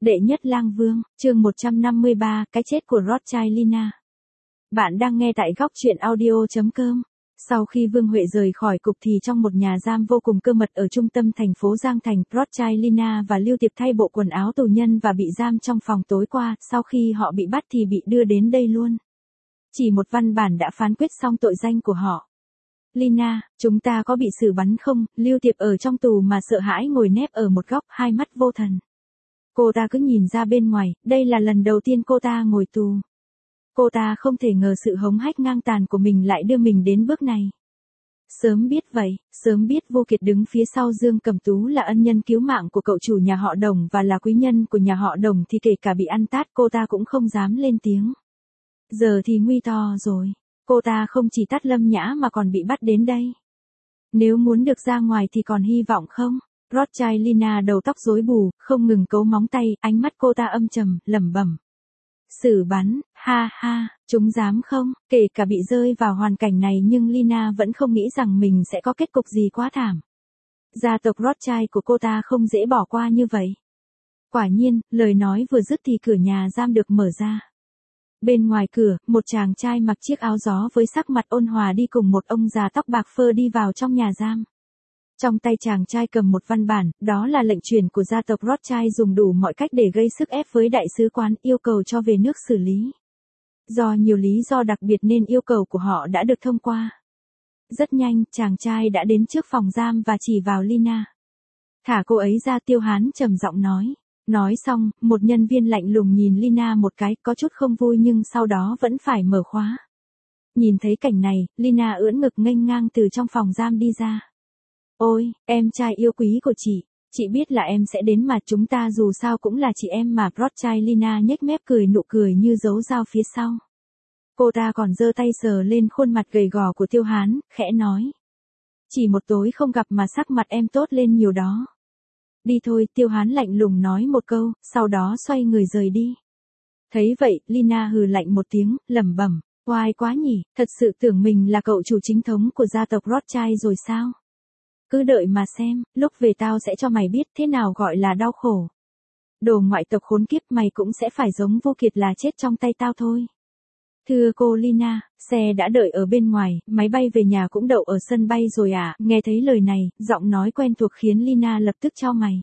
Đệ nhất lang vương, chương 153, cái chết của Rothschild Lina. Bạn đang nghe tại góc truyện audio.com. Sau khi Vương Huệ rời khỏi cục thì trong một nhà giam vô cùng cơ mật ở trung tâm thành phố Giang Thành, Rothschild Lina và Lưu Tiệp thay bộ quần áo tù nhân và bị giam trong phòng tối qua, sau khi họ bị bắt thì bị đưa đến đây luôn. Chỉ một văn bản đã phán quyết xong tội danh của họ. Lina, chúng ta có bị xử bắn không? Lưu Tiệp ở trong tù mà sợ hãi ngồi nép ở một góc, hai mắt vô thần. Cô ta cứ nhìn ra bên ngoài, đây là lần đầu tiên cô ta ngồi tù. Cô ta không thể ngờ sự hống hách ngang tàn của mình lại đưa mình đến bước này. Sớm biết vậy, sớm biết Vô Kiệt đứng phía sau Dương Cẩm Tú là ân nhân cứu mạng của cậu chủ nhà họ Đồng và là quý nhân của nhà họ Đồng thì kể cả bị ăn tát cô ta cũng không dám lên tiếng. Giờ thì nguy to rồi, cô ta không chỉ tát Lâm Nhã mà còn bị bắt đến đây. Nếu muốn được ra ngoài thì còn hy vọng không? Rothschild Lina đầu tóc rối bù, không ngừng cấu móng tay, ánh mắt cô ta âm trầm, lẩm bẩm. Xử bắn, ha ha, chúng dám không? Kể cả bị rơi vào hoàn cảnh này nhưng Lina vẫn không nghĩ rằng mình sẽ có kết cục gì quá thảm. Gia tộc Rothschild của cô ta không dễ bỏ qua như vậy. Quả nhiên, lời nói vừa dứt thì cửa nhà giam được mở ra. Bên ngoài cửa, một chàng trai mặc chiếc áo gió với sắc mặt ôn hòa đi cùng một ông già tóc bạc phơ đi vào trong nhà giam. Trong tay chàng trai cầm một văn bản, đó là lệnh truyền của gia tộc Rothschild dùng đủ mọi cách để gây sức ép với đại sứ quán yêu cầu cho về nước xử lý. Do nhiều lý do đặc biệt nên yêu cầu của họ đã được thông qua. Rất nhanh, chàng trai đã đến trước phòng giam và chỉ vào Lina. Thả cô ấy ra, Tiêu Hán trầm giọng nói. Nói xong, một nhân viên lạnh lùng nhìn Lina một cái, có chút không vui nhưng sau đó vẫn phải mở khóa. Nhìn thấy cảnh này, Lina ưỡn ngực nghênh ngang từ trong phòng giam đi ra. Ôi, em trai yêu quý của chị biết là em sẽ đến mà chúng ta dù sao cũng là chị em mà. Rothschild Lina nhếch mép cười nụ cười như dấu dao phía sau. Cô ta còn giơ tay sờ lên khuôn mặt gầy gò của Tiêu Hán, khẽ nói. Chỉ một tối không gặp mà sắc mặt em tốt lên nhiều đó. Đi thôi, Tiêu Hán lạnh lùng nói một câu, sau đó xoay người rời đi. Thấy vậy, Lina hừ lạnh một tiếng, lẩm bẩm, oai quá nhỉ, thật sự tưởng mình là cậu chủ chính thống của gia tộc Rothschild rồi sao? Cứ đợi mà xem, lúc về tao sẽ cho mày biết thế nào gọi là đau khổ. Đồ ngoại tộc khốn kiếp, mày cũng sẽ phải giống Vô Kiệt là chết trong tay tao thôi. Thưa cô Lina, xe đã đợi ở bên ngoài, máy bay về nhà cũng đậu ở sân bay rồi à? Nghe thấy lời này, giọng nói quen thuộc khiến Lina lập tức chau mày.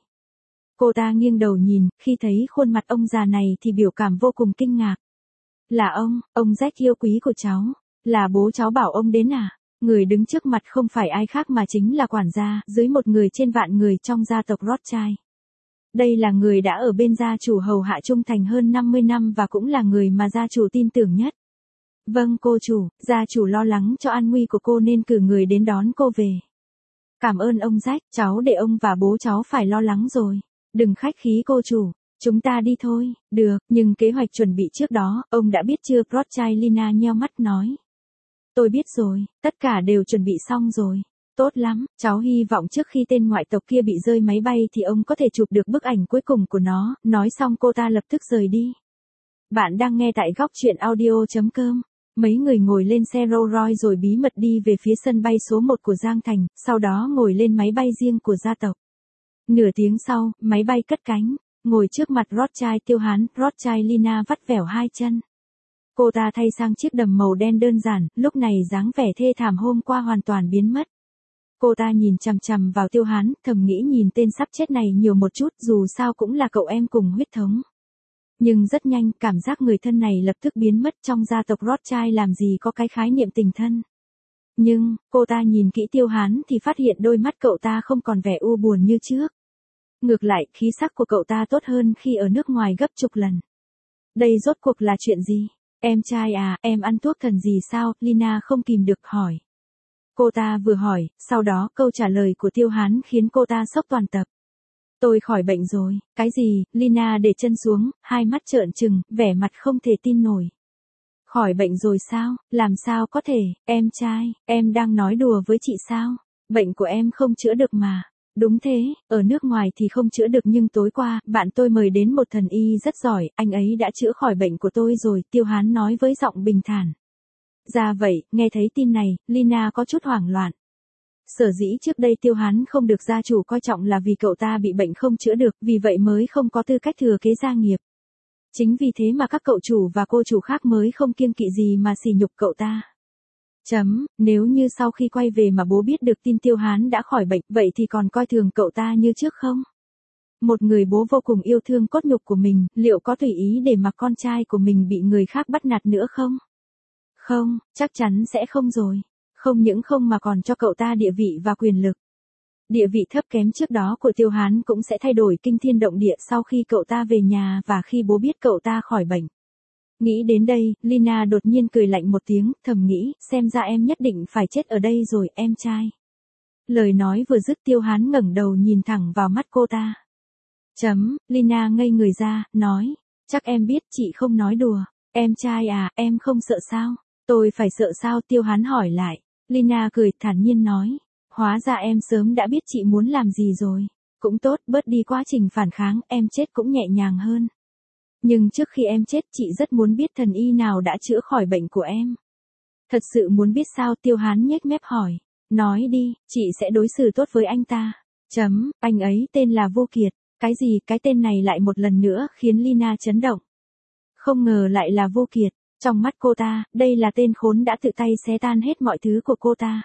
Cô ta nghiêng đầu nhìn, khi thấy khuôn mặt ông già này thì biểu cảm vô cùng kinh ngạc. Là ông Jack yêu quý của cháu, là bố cháu bảo ông đến à? Người đứng trước mặt không phải ai khác mà chính là quản gia, dưới một người trên vạn người trong gia tộc Rothschild. Đây là người đã ở bên gia chủ hầu hạ trung thành hơn 50 năm và cũng là người mà gia chủ tin tưởng nhất. Vâng cô chủ, gia chủ lo lắng cho an nguy của cô nên cử người đến đón cô về. Cảm ơn ông Jack, cháu để ông và bố cháu phải lo lắng rồi. Đừng khách khí cô chủ, chúng ta đi thôi. Được, nhưng kế hoạch chuẩn bị trước đó, ông đã biết chưa? Rothschild Lina nheo mắt nói. Tôi biết rồi, tất cả đều chuẩn bị xong rồi. Tốt lắm, cháu hy vọng trước khi tên ngoại tộc kia bị rơi máy bay thì ông có thể chụp được bức ảnh cuối cùng của nó. Nói xong cô ta lập tức rời đi. Bạn đang nghe tại góc truyện audio.com. Mấy người ngồi lên xe Rolls Royce rồi bí mật đi về phía sân bay số 1 của Giang Thành, sau đó ngồi lên máy bay riêng của gia tộc. Nửa tiếng sau, máy bay cất cánh, ngồi trước mặt Rothschild Tiêu Hán, Rothschild Lina vắt vẻo hai chân. Cô ta thay sang chiếc đầm màu đen đơn giản, lúc này dáng vẻ thê thảm hôm qua hoàn toàn biến mất. Cô ta nhìn chằm chằm vào Tiêu Hán, thầm nghĩ nhìn tên sắp chết này nhiều một chút dù sao cũng là cậu em cùng huyết thống. Nhưng rất nhanh, cảm giác người thân này lập tức biến mất trong gia tộc Rothschild làm gì có cái khái niệm tình thân. Nhưng, cô ta nhìn kỹ Tiêu Hán thì phát hiện đôi mắt cậu ta không còn vẻ u buồn như trước. Ngược lại, khí sắc của cậu ta tốt hơn khi ở nước ngoài gấp chục lần. Đây rốt cuộc là chuyện gì? Em trai à, em ăn thuốc thần gì sao? Lina không kìm được hỏi. Cô ta vừa hỏi, sau đó câu trả lời của Tiêu Hán khiến cô ta sốc toàn tập. Tôi khỏi bệnh rồi. Cái gì? Lina để chân xuống, hai mắt trợn trừng, vẻ mặt không thể tin nổi. Khỏi bệnh rồi sao? Làm sao có thể? Em trai, em đang nói đùa với chị sao? Bệnh của em không chữa được mà. Đúng thế, ở nước ngoài thì không chữa được nhưng tối qua, bạn tôi mời đến một thần y rất giỏi, anh ấy đã chữa khỏi bệnh của tôi rồi, Tiêu Hán nói với giọng bình thản. Ra vậy, nghe thấy tin này, Lina có chút hoảng loạn. Sở dĩ trước đây Tiêu Hán không được gia chủ coi trọng là vì cậu ta bị bệnh không chữa được, vì vậy mới không có tư cách thừa kế gia nghiệp. Chính vì thế mà các cậu chủ và cô chủ khác mới không kiêng kỵ gì mà sỉ nhục cậu ta. Nếu như sau khi quay về mà bố biết được tin Tiêu Hán đã khỏi bệnh, vậy thì còn coi thường cậu ta như trước không? Một người bố vô cùng yêu thương cốt nhục của mình, liệu có tùy ý để mặc con trai của mình bị người khác bắt nạt nữa không? Không, chắc chắn sẽ không rồi. Không những không mà còn cho cậu ta địa vị và quyền lực. Địa vị thấp kém trước đó của Tiêu Hán cũng sẽ thay đổi kinh thiên động địa sau khi cậu ta về nhà và khi bố biết cậu ta khỏi bệnh. Nghĩ đến đây, Lina đột nhiên cười lạnh một tiếng, thầm nghĩ, xem ra em nhất định phải chết ở đây rồi, em trai. Lời nói vừa dứt Tiêu Hán ngẩng đầu nhìn thẳng vào mắt cô ta. Lina ngây người ra, nói, chắc em biết chị không nói đùa. Em trai à, em không sợ sao? Tôi phải sợ sao? Tiêu Hán hỏi lại. Lina cười thản nhiên nói, hóa ra em sớm đã biết chị muốn làm gì rồi. Cũng tốt, bớt đi quá trình phản kháng, em chết cũng nhẹ nhàng hơn. Nhưng trước khi em chết chị rất muốn biết thần y nào đã chữa khỏi bệnh của em. Thật sự muốn biết sao? Tiêu Hán nhếch mép hỏi. Nói đi, chị sẽ đối xử tốt với anh ta. Anh ấy tên là Vô Kiệt. Cái gì? Cái tên này lại một lần nữa khiến Lina chấn động. Không ngờ lại là Vô Kiệt. Trong mắt cô ta, đây là tên khốn đã tự tay xé tan hết mọi thứ của cô ta.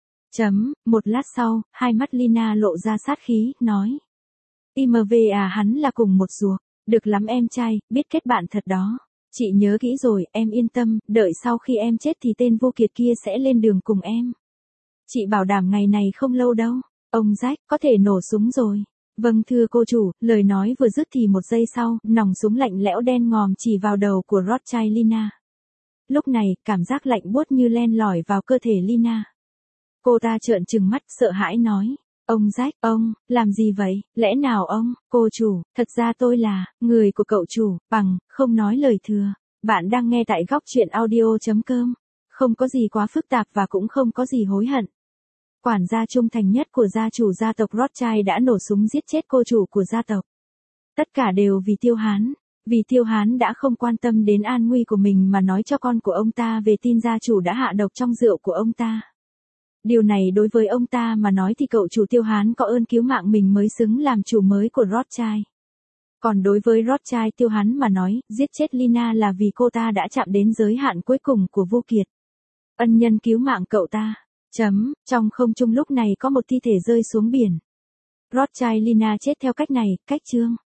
Một lát sau, hai mắt Lina lộ ra sát khí, nói. IMV à, hắn là cùng một ruột. Được lắm em trai, biết kết bạn thật đó. Chị nhớ kỹ rồi, em yên tâm, đợi sau khi em chết thì tên Vô Kiệt kia sẽ lên đường cùng em. Chị bảo đảm ngày này không lâu đâu. Ông Jack, có thể nổ súng rồi. Vâng thưa cô chủ, lời nói vừa dứt thì một giây sau, nòng súng lạnh lẽo đen ngòm chỉ vào đầu của Rothschild Lina. Lúc này, cảm giác lạnh buốt như len lỏi vào cơ thể Lina. Cô ta trợn trừng mắt, sợ hãi nói. Ông Jack, ông, làm gì vậy? Lẽ nào ông, cô chủ, thật ra tôi là, người của cậu chủ, bằng, không nói lời thừa. Bạn đang nghe tại góc truyện audio.com. Không có gì quá phức tạp và cũng không có gì hối hận. Quản gia trung thành nhất của gia chủ gia tộc Rothschild đã nổ súng giết chết cô chủ của gia tộc. Tất cả đều vì Tiêu Hán. Vì Tiêu Hán đã không quan tâm đến an nguy của mình mà nói cho con của ông ta về tin gia chủ đã hạ độc trong rượu của ông ta. Điều này đối với ông ta mà nói thì cậu chủ Tiêu Hán có ơn cứu mạng mình mới xứng làm chủ mới của Rothschild. Còn đối với Rothschild Tiêu Hán mà nói, giết chết Lina là vì cô ta đã chạm đến giới hạn cuối cùng của Vô Kiệt. Ân nhân cứu mạng cậu ta. Trong không trung lúc này có một thi thể rơi xuống biển. Rothschild Lina chết theo cách này, cách chương.